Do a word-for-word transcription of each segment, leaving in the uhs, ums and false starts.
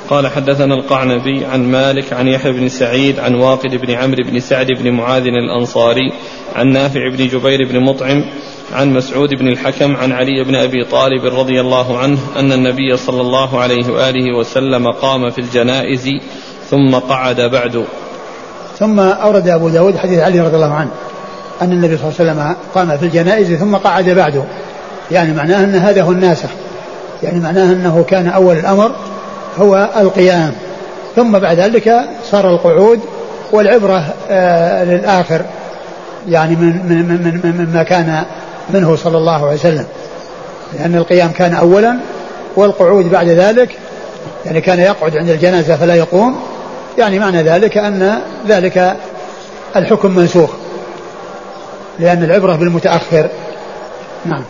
قال حدثنا القعنبي عن مالك عن يحيى بن سعيد عن واقد بن عمرو بن سعد بن معاذ الأنصاري عن نافع بن جبير بن مطعم عن مسعود بن الحكم عن علي بن أبي طالب رضي الله عنه أن النبي صلى الله عليه وآله وسلم قام في الجنائز ثم قعد بعد. ثم أورد أبو داود حديث علي رضي الله عنه أن النبي صلى الله عليه وسلم قام في الجنائز ثم قعد بعده، يعني معناه أن هذا هو الناسخ، يعني معناه أنه كان أول الأمر هو القيام ثم بعد ذلك صار القعود، والعبرة آه للآخر يعني من من من من مما كان منه صلى الله عليه وسلم، لأن القيام كان أولا والقعود بعد ذلك، يعني كان يقعد عند الجنازة فلا يقوم، يعني معنى ذلك أن ذلك الحكم منسوخ لأن العبرة بالمتأخر. نعم.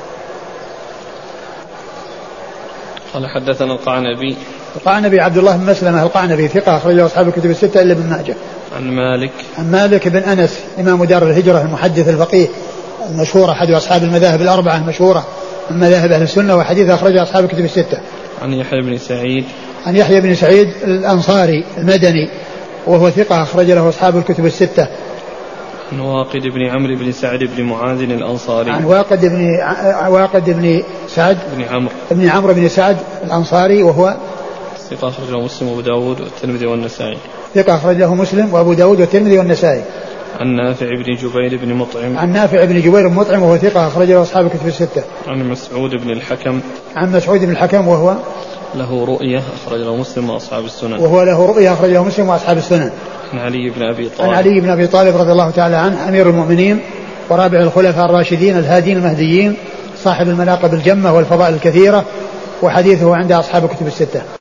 قال حدثنا القعنبي القعنبي عبد الله بن مسلمة القعنبي ثقة أخرجه أصحاب الكتب الستة إلا ابن ماجه. عن مالك عن مالك بن أنس إمام دار الهجرة المحدث الفقيه المشهور أحد أصحاب المذاهب الأربعة المشهورة من مذاهب أهل السنة، وحديث أخرجه أصحاب الكتب الستة. عن يحيى بن سعيد عن يحيى بن سعيد الأنصاري المدني وهو ثقة أخرج له أصحاب الكتب الستة. عن واقد بن عمرو بن سعد بن معاذ الأنصاري عن واقد بن واقد بن سعد بن عمرو بن عمرو بن سعد الأنصاري وهو ثقة أخرج له مسلم وأبو داود والترمذي والنسائي. ثقة أخرج له مسلم وأبو داود والترمذي والنسائي. عن نافع بن جبير بن مطعم عن نافع بن جبير بن مطعم وهو ثقة أخرج له أصحاب الكتب الستة. عن مسعود بن الحكم عن مسعود بن الحكم وهو له رؤية أخرج له مسلم وأصحاب السنن وهو له رؤية أخرج له مسلم وأصحاب السنن. عن علي بن أبي طالب عن علي بن أبي طالب رضي الله تعالى عنه أمير المؤمنين ورابع الخلفاء الراشدين الهادين المهديين صاحب المناقب الجمة والفضائل الكثيرة، وحديثه عند أصحاب الكتب الستة.